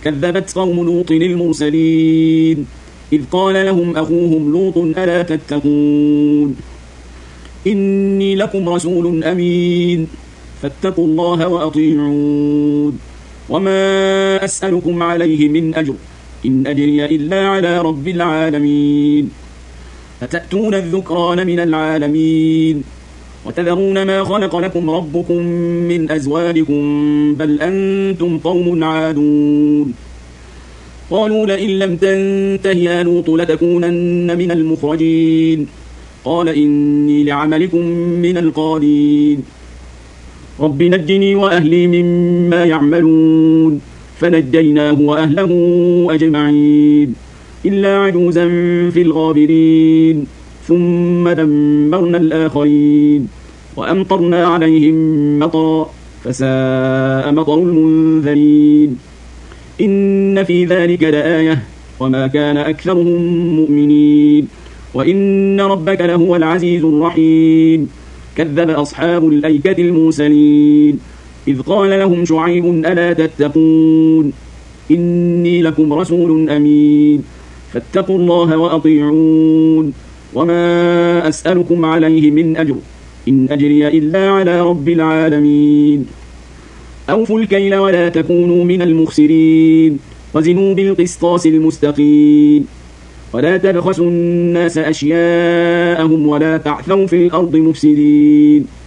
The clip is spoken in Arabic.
كذبت قوم لوط المرسلين إذ قال لهم أخوهم لوط ألا تتقون إني لكم رسول أمين فاتقوا الله وأطيعون وما أسألكم عليه من أجر إن أجري إلا على رب العالمين أتأتون الذكران من العالمين وتذرون ما خلق لكم ربكم من أزواجكم بل أنتم قوم عادون قالوا لئن لم تنته يا لوط لتكونن من المخرجين قال إني لعملكم من القالين رب نجني وأهلي مما يعملون فنجيناه وأهله أجمعين إلا عجوزا في الغابرين ثم دمرنا الآخرين وأمطرنا عليهم مطرا فساء مطر المنذرين إن في ذلك لآية وما كان أكثرهم مؤمنين وإن ربك لهو العزيز الرحيم كذب أصحاب الأيكة المرسلين إذ قال لهم شعيب ألا تتقون إني لكم رسول أمين فاتقوا الله وأطيعون وما أسألكم عليه من أجر إن أجري إلا على رب العالمين أوفوا الكيل ولا تكونوا من المخسرين وزنوا بالقسطاس المستقيم ولا تبخسوا الناس أشياءهم ولا تعثوا في الأرض مفسدين